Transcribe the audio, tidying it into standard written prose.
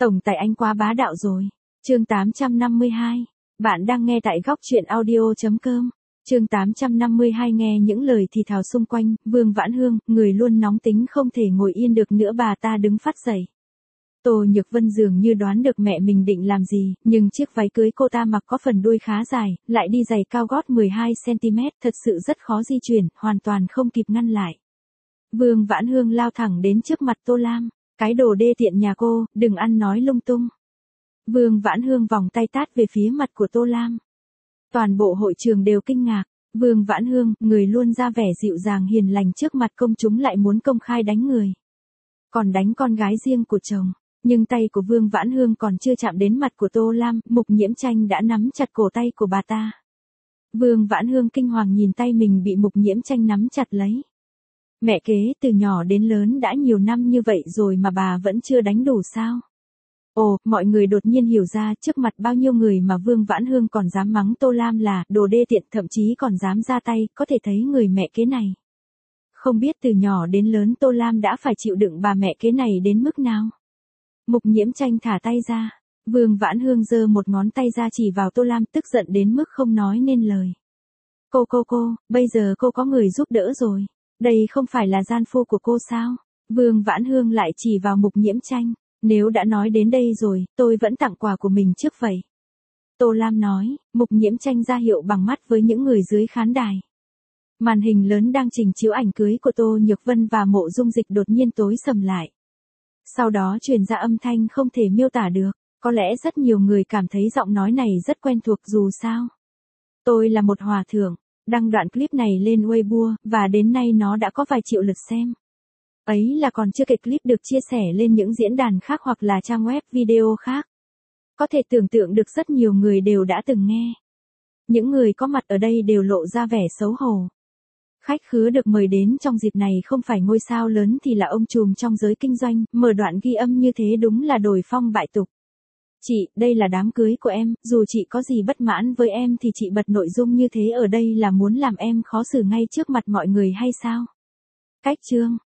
Tổng tài anh quá bá đạo rồi. Chương 852. Bạn đang nghe tại góc truyện audio.com. Chương 852 nghe những lời thì thào xung quanh, Vương Vãn Hương, người luôn nóng tính không thể ngồi yên được nữa bà ta đứng phát dậy. Tô Nhược Vân dường như đoán được mẹ mình định làm gì, nhưng chiếc váy cưới cô ta mặc có phần đuôi khá dài, lại đi giày cao gót 12cm, thật sự rất khó di chuyển, hoàn toàn không kịp ngăn lại. Vương Vãn Hương lao thẳng đến trước mặt Tô Lam, cái đồ đê tiện nhà cô, đừng ăn nói lung tung. Vương Vãn Hương vòng tay tát về phía mặt của Tô Lam. Toàn bộ hội trường đều kinh ngạc, Vương Vãn Hương, người luôn ra vẻ dịu dàng hiền lành trước mặt công chúng lại muốn công khai đánh người. Còn đánh con gái riêng của chồng, nhưng tay của Vương Vãn Hương còn chưa chạm đến mặt của Tô Lam, Mục Nhiễm Tranh đã nắm chặt cổ tay của bà ta. Vương Vãn Hương kinh hoàng nhìn tay mình bị Mục Nhiễm Tranh nắm chặt lấy. Mẹ kế, từ nhỏ đến lớn đã nhiều năm như vậy rồi mà bà vẫn chưa đánh đủ sao? Ồ, mọi người đột nhiên hiểu ra trước mặt bao nhiêu người mà Vương Vãn Hương còn dám mắng Tô Lam là đồ đê tiện, thậm chí còn dám ra tay, có thể thấy người mẹ kế này. Không biết từ nhỏ đến lớn Tô Lam đã phải chịu đựng bà mẹ kế này đến mức nào. Mục Nhiễm Tranh thả tay ra, Vương Vãn Hương giơ một ngón tay ra chỉ vào Tô Lam, tức giận đến mức không nói nên lời. Cô, bây giờ cô có người giúp đỡ rồi, đây không phải là gian phu của cô sao? Vương Vãn Hương lại chỉ vào Mục Nhiễm Tranh. Nếu đã nói đến đây rồi, tôi vẫn tặng quà của mình trước vậy. Tô Lam nói, Mục Nhiễm Tranh ra hiệu bằng mắt với những người dưới khán đài. Màn hình lớn đang trình chiếu ảnh cưới của Tô Nhược Vân và Mộ Dung Dịch đột nhiên tối sầm lại. Sau đó truyền ra âm thanh không thể miêu tả được, có lẽ rất nhiều người cảm thấy giọng nói này rất quen thuộc dù sao. Tôi là một hòa thượng, đăng đoạn clip này lên Weibo, và đến nay nó đã có vài triệu lượt xem. Ấy là còn chưa kể clip được chia sẻ lên những diễn đàn khác hoặc là trang web video khác. Có thể tưởng tượng được rất nhiều người đều đã từng nghe. Những người có mặt ở đây đều lộ ra vẻ xấu hổ. Khách khứa được mời đến trong dịp này không phải ngôi sao lớn thì là ông trùm trong giới kinh doanh, mở đoạn ghi âm như thế đúng là đổi phong bại tục. Chị, đây là đám cưới của em, dù chị có gì bất mãn với em thì chị bật nội dung như thế ở đây là muốn làm em khó xử ngay trước mặt mọi người hay sao? Cách chương.